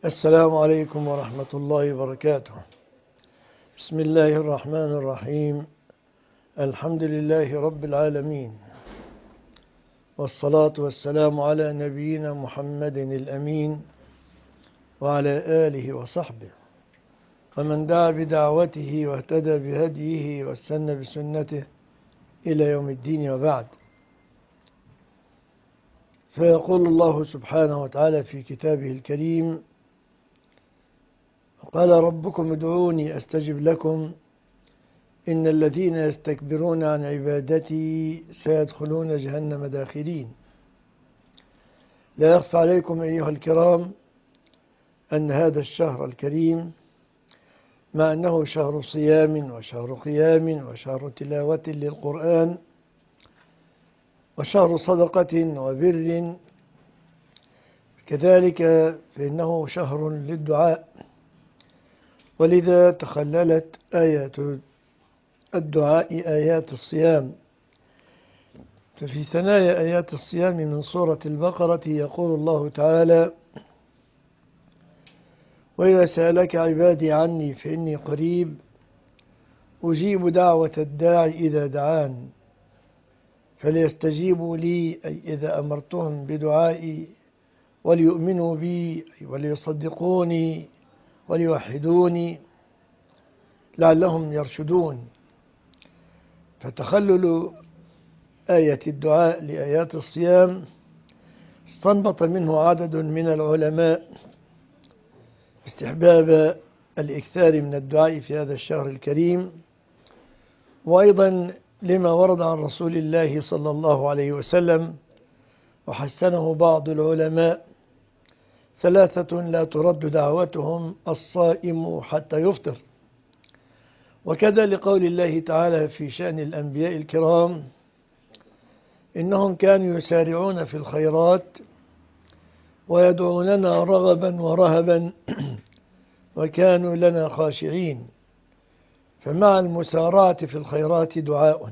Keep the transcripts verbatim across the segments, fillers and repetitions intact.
السلام عليكم ورحمة الله وبركاته. بسم الله الرحمن الرحيم. الحمد لله رب العالمين، والصلاة والسلام على نبينا محمد الأمين وعلى آله وصحبه ومن دعا بدعوته واهتدى بهديه واستنى بسنته إلى يوم الدين، وبعد. فيقول الله سبحانه وتعالى في كتابه الكريم: قال ربكم ادعوني أستجب لكم إن الذين يستكبرون عن عبادتي سيدخلون جهنم داخرين. لا يخفى عليكم أيها الكرام أن هذا الشهر الكريم، مع أنه شهر صيام وشهر قيام وشهر تلاوة للقرآن وشهر صدقة وبر، كذلك فإنه شهر للدعاء، ولذا تخللت آيات الدعاء آيات الصيام. ففي ثنايا آيات الصيام من سورة البقرة يقول الله تعالى: وإذا سألك عبادي عني فإني قريب أجيب دعوة الداعي إذا دعان فليستجيبوا لي، أي إذا أمرتهم بدعائي، وليؤمنوا بي أي وليصدقوني وليوحدوني لعلهم يرشدون. فتخلل آية الدعاء لآيات الصيام استنبط منه عدد من العلماء استحباب الإكثار من الدعاء في هذا الشهر الكريم، وأيضا لما ورد عن رسول الله صلى الله عليه وسلم وحسنه بعض العلماء: ثلاثة لا ترد دعوتهم الصائم حتى يفطر. وكذا لقول الله تعالى في شأن الأنبياء الكرام: إنهم كانوا يسارعون في الخيرات ويدعوننا رغبا ورهبا وكانوا لنا خاشعين. فمع المسارعة في الخيرات دعاء،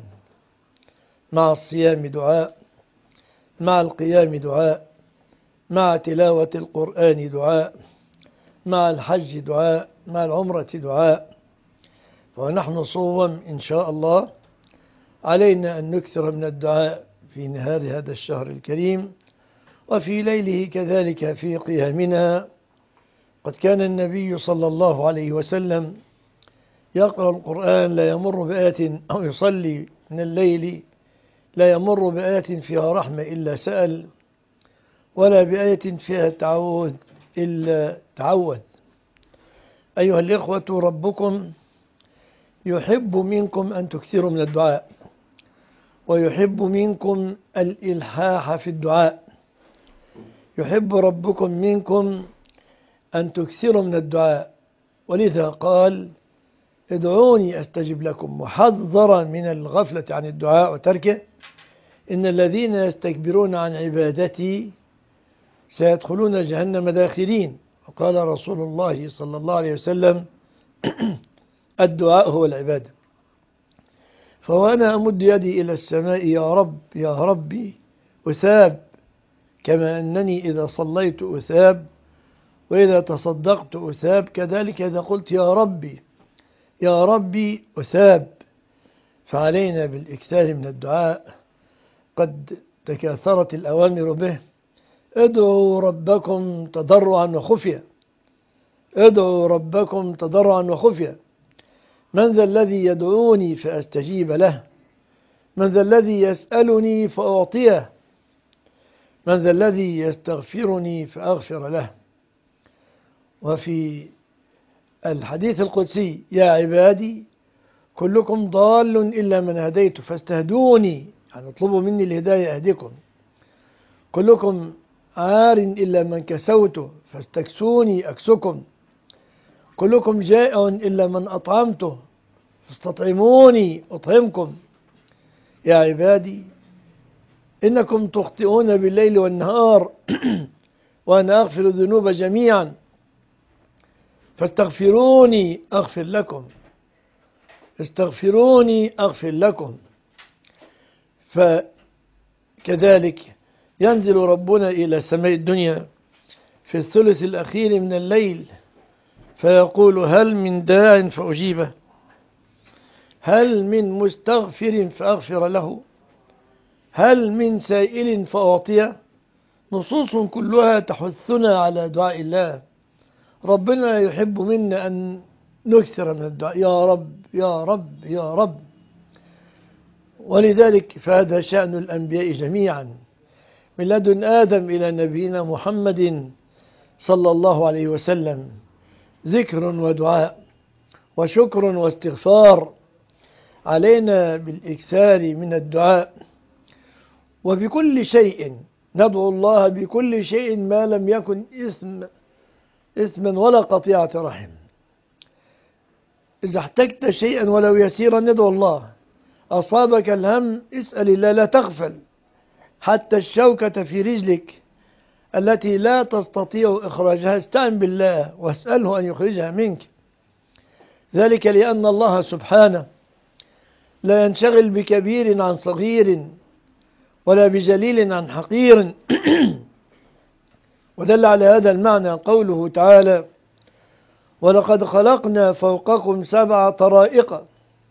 مع الصيام دعاء، مع القيام دعاء، مع تلاوة القرآن دعاء، مع الحج دعاء، مع العمرة دعاء. ونحن صوم إن شاء الله علينا أن نكثر من الدعاء في نهار هذا الشهر الكريم وفي ليله كذلك في قيامنا. قد كان النبي صلى الله عليه وسلم يقرأ القرآن لا يمر بآية، أو يصلي من الليل لا يمر بآية فيها رحمة إلا سأل، ولا بآية فيها تعوذ إلا تعوذ. أيها الإخوة، ربكم يحب منكم أن تكثروا من الدعاء، ويحب منكم الإلحاح في الدعاء. يحب ربكم منكم أن تكثروا من الدعاء، ولذا قال: ادعوني أستجب لكم، محذرا من الغفلة عن الدعاء وتركه. إن الذين يستكبرون عن عبادتي سيدخلون جهنم داخرين. وقال رسول الله صلى الله عليه وسلم: الدعاء هو العبادة. فوأنا أمد يدي إلى السماء: يا رب يا ربي أثاب، كما أنني إذا صليت أثاب، وإذا تصدقت أثاب، كذلك إذا قلت يا ربي يا ربي أثاب. فعلينا بالإكثار من الدعاء، قد تكاثرت الأوامر به: ادعوا ربكم تضرعا وخفيا، ادعوا ربكم تضرعا وخفيا. من ذا الذي يدعوني فأستجيب له؟ من ذا الذي يسألني فأعطيه؟ من ذا الذي يستغفرني فأغفر له؟ وفي الحديث القدسي: يا عبادي كلكم ضال إلا من هديت فاستهدوني، يعني اطلبوا مني الهداية أهدكم. كلكم عار إلا من كسوته فاستكسوني أكسكم. كلكم جائع إلا من أطعمته فاستطعموني أطعمكم. يا عبادي إنكم تخطئون بالليل والنهار وأنا أغفر الذنوب جميعا فاستغفروني أغفر لكم، استغفروني أغفر لكم. فكذلك ينزل ربنا إلى سماء الدنيا في الثلث الأخير من الليل فيقول هل من داع فأجيبه، هل من مستغفر فأغفر له، هل من سائل فأعطيه. نصوص كلها تحثنا على دعاء الله. ربنا يحب منا أن نكثر من الدعاء، يا رب يا رب يا رب. ولذلك فهذا شأن الأنبياء جميعا من لدن آدم إلى نبينا محمد صلى الله عليه وسلم، ذكر ودعاء وشكر واستغفار. علينا بالإكثار من الدعاء وبكل شيء، ندعو الله بكل شيء ما لم يكن إثم إثما ولا قطيعة رحم. إذا احتجت شيئا ولو يسيرا ندعو الله. أصابك الهم اسأل الله، لا تغفل. حتى الشوكة في رجلك التي لا تستطيع إخراجها استعن بالله واسأله أن يخرجها منك. ذلك لأن الله سبحانه لا ينشغل بكبير عن صغير ولا بجليل عن حقير. ودل على هذا المعنى قوله تعالى ولقد خلقنا فوقكم سبع طرائق،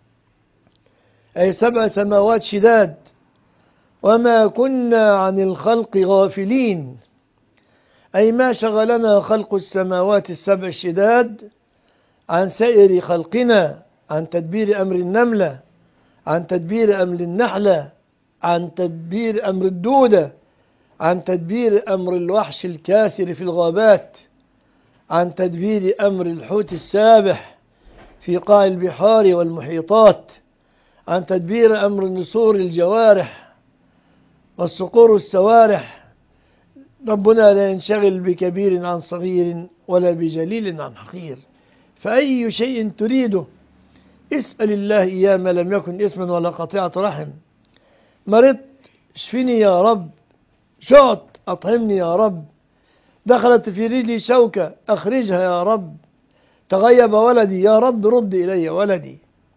أي سبع سماوات شداد، وما كنا عن الخلق غافلين، أي ما شغلنا خلق السماوات السبع الشداد عن سائر خلقنا، عن تدبير أمر النملة، عن تدبير أمر النحلة، عن تدبير أمر الدودة، عن تدبير أمر الوحش الكاسر في الغابات، عن تدبير أمر الحوت السابح في قاع البحار والمحيطات، عن تدبير أمر نسور الجوارح والصقور السوارح. ربنا لا ينشغل بكبير عن صغير ولا بجليل عن حقير. فأي شيء تريده اسأل الله إياه ما لم يكن إثما ولا قطيعة رحم. مرضت اشفني يا رب، جعت أطعمني يا رب، دخلت في رجلي شوكة أخرجها يا رب، تغيب ولدي يا رب رد إلي ولدي.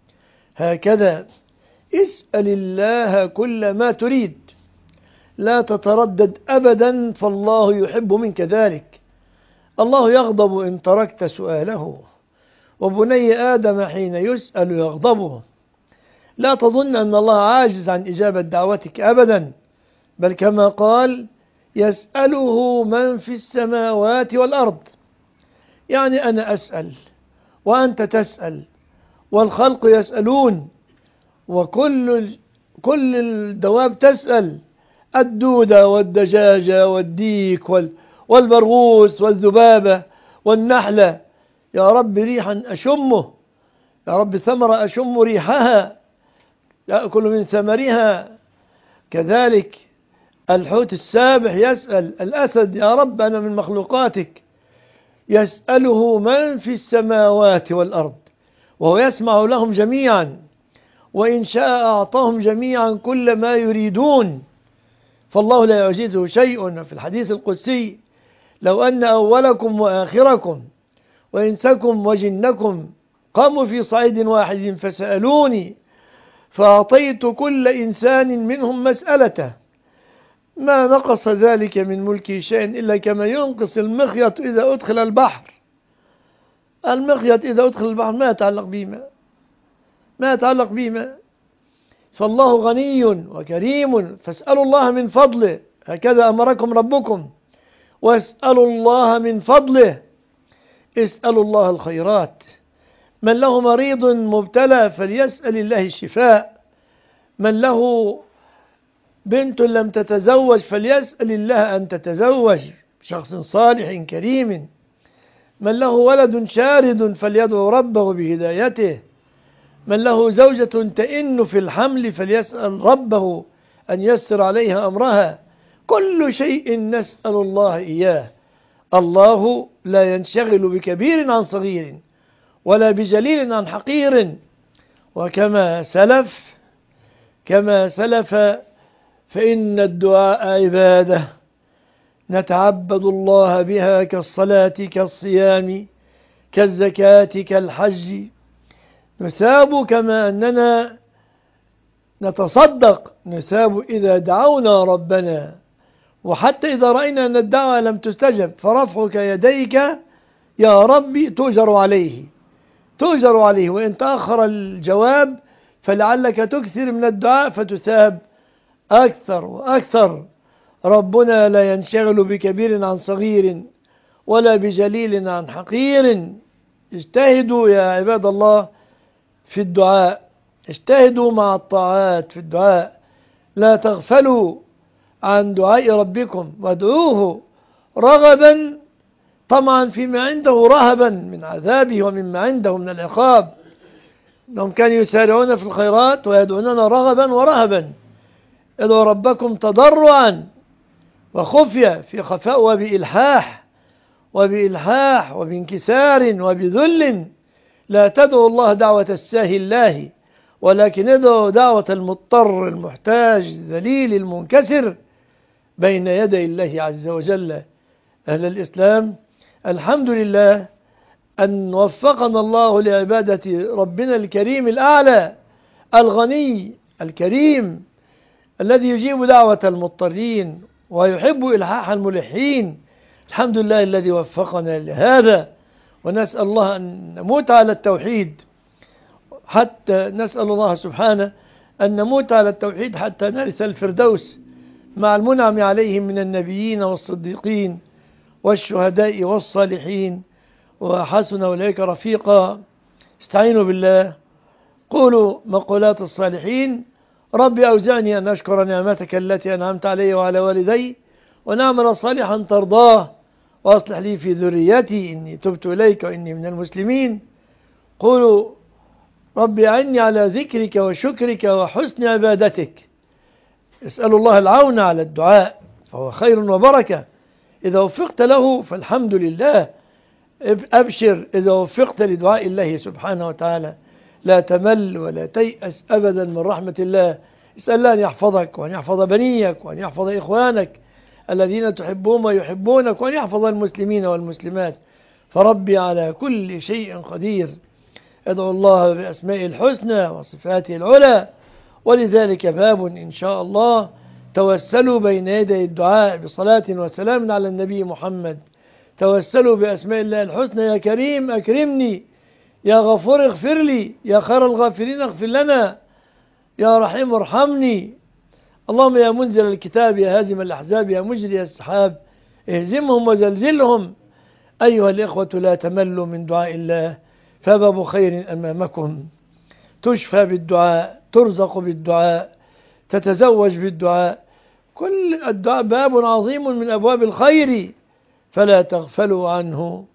هكذا اسأل الله كل ما تريد، لا تتردد أبدا، فالله يحب منك ذلك. الله يغضب إن تركت سؤاله، وبني آدم حين يسأل يغضبه. لا تظن أن الله عاجز عن إجابة دعوتك أبدا، بل كما قال يسأله من في السماوات والأرض. يعني أنا أسأل وأنت تسأل والخلق يسألون، وكل كل الدواب تسأل، الدودة والدجاجة والديك والبرغوث والذبابة والنحلة. يا رب ريحا أشمه، يا رب ثمرة أشم ريحها، يأكل من ثمرها. كذلك الحوت السابح يسأل الأسد يا رب أنا من مخلوقاتك. يسأله من في السماوات والأرض، وهو يسمع لهم جميعا، وإن شاء أعطاهم جميعا كل ما يريدون، فالله لا يعجزه شيء. في الحديث القدسي لو أن أولكم وآخركم وإنسكم وجنكم قاموا في صعيد واحد فسألوني فأعطيت كل إنسان منهم مسألته ما نقص ذلك من ملكي شيء إلا كما ينقص المخيط إذا أدخل البحر. المخيط إذا أدخل البحر ما يتعلق بما ما يتعلق بما فالله غني وكريم، فاسألوا الله من فضله، هكذا أمركم ربكم، واسألوا الله من فضله. اسألوا الله الخيرات. من له مريض مبتلى فليسأل الله الشفاء، من له بنت لم تتزوج فليسأل الله أن تتزوج شخص صالح كريم، من له ولد شارد فليدعو ربه بهدايته، من له زوجة تئن في الحمل فليسأل ربه أن يسر عليها أمرها. كل شيء نسأل الله إياه. الله لا ينشغل بكبير عن صغير ولا بجليل عن حقير. وكما سلف كما سلف فإن الدعاء عبادة نتعبد الله بها كالصلاة كالصيام كالزكاة كالحج، نثاب كما أننا نتصدق، نثاب إذا دعونا ربنا وحتى إذا رأينا أن الدعوة لم تستجب فرفعك يديك يا ربي تؤجر عليه، تؤجر عليه، وإن تأخر الجواب فلعلك تكثر من الدعاء فتثاب أكثر وأكثر. ربنا لا ينشغل بكبير عن صغير ولا بجليل عن حقير. اجتهدوا يا عباد الله في الدعاء، اجتهدوا مع الطاعات في الدعاء، لا تغفلوا عن دعاء ربكم، وادعوه رغبا طمعا فيما عنده، رهبا من عذابه ومما عنده من العقاب. انهم كانوا يسارعون في الخيرات ويدعوننا رغبا ورهبا. ادعوا ربكم تضرعا وخفية، في خفاء وبإلحاح وبإلحاح وبانكسار وبذل. لا تدعوا الله دعوة الساهي الله، ولكن ادعوا دعوة المضطر المحتاج الذليل المنكسر بين يدي الله عز وجل. أهل الإسلام، الحمد لله أن وفقنا الله لعبادة ربنا الكريم الأعلى الغني الكريم الذي يجيب دعوة المضطرين ويحب إلحاح الملحين. الحمد لله الذي وفقنا لهذا، ونسأل الله أن نموت على التوحيد، حتى نسأل الله سبحانه أن نموت على التوحيد حتى نرث الفردوس مع المنعم عليهم من النبيين والصديقين والشهداء والصالحين، وحسن أولئك رفيقا. استعينوا بالله، قولوا مقولات الصالحين: ربي أوزعني أن أشكر نعمتك التي أنعمت علي وعلى والدي ونعمل صالحا ترضاه وأصلح لي في ذريتي إني تبت إليك وإني من المسلمين. قولوا ربي أعني على ذكرك وشكرك وحسن عبادتك. اسألوا الله العون على الدعاء فهو خير وبركة، إذا وفقت له فالحمد لله. أبشر إذا وفقت لدعاء الله سبحانه وتعالى، لا تمل ولا تيأس أبدا من رحمة الله. اسأل الله أن يحفظك وأن يحفظ بنيك وأن يحفظ إخوانك الذين تحبهم ويحبونك، وأن يحفظ المسلمين والمسلمات، فربي على كل شيء قدير. ادعو الله بأسمائه الحسنى وصفاته العلى، ولذلك باب إن شاء الله. توسلوا بين يدي الدعاء بصلاة وسلام على النبي محمد. توسلوا بأسماء الله الحسنى: يا كريم أكرمني، يا غفور اغفر لي، يا خير الغافرين اغفر لنا، يا رحيم ارحمني. اللهم يا منزل الكتاب، يا هازم الأحزاب، يا مجري السحاب، اهزمهم وزلزلهم. أيها الإخوة، لا تملوا من دعاء الله، فباب خير أمامكم. تشفى بالدعاء، ترزق بالدعاء، تتزوج بالدعاء. كل الدعاء باب عظيم من أبواب الخير، فلا تغفلوا عنه.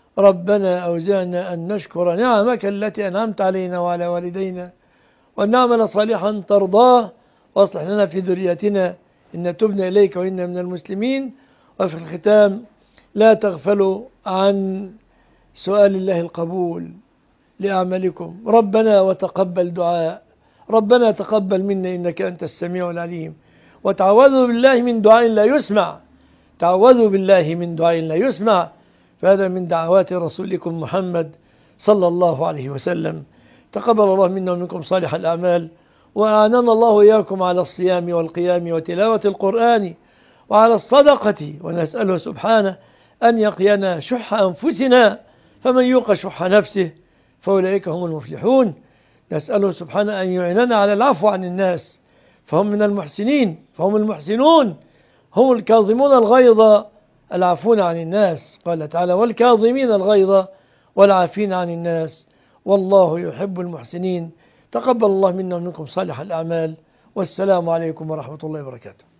ربنا أوزعنا أن نشكر نعمك التي أنعمت علينا وعلى والدينا، وأن نعمل صالحا ترضاه، واصلح لنا في ذريتنا إن تبنا إليك وإنا من المسلمين. وفي الختام، لا تغفلوا عن سؤال الله القبول لأعمالكم. ربنا وتقبل دعاء، ربنا تقبل منا إنك أنت السميع العليم. وتعوذوا بالله من دعاء لا يسمع، تعوذوا بالله من دعاء لا يسمع، فهذا من دعوات رسولكم محمد صلى الله عليه وسلم. تقبل الله منا ومنكم صالح الأعمال، وأعاننا الله وإياكم على الصيام والقيام وتلاوة القرآن وعلى الصدقة، ونسأله سبحانه أن يقينا شح أنفسنا، فمن يوق شح نفسه فأولئك هم المفلحون. نسأله سبحانه أن يعيننا على العفو عن الناس، فهم من المحسنين، فهم المحسنون، هم الكاظمون الغيظ العافون عن الناس. قال تعالى: والكاظمين الغيظ والعافين عن الناس والله يحب المحسنين. تقبل الله منا ومنكم صالح الأعمال، والسلام عليكم ورحمة الله وبركاته.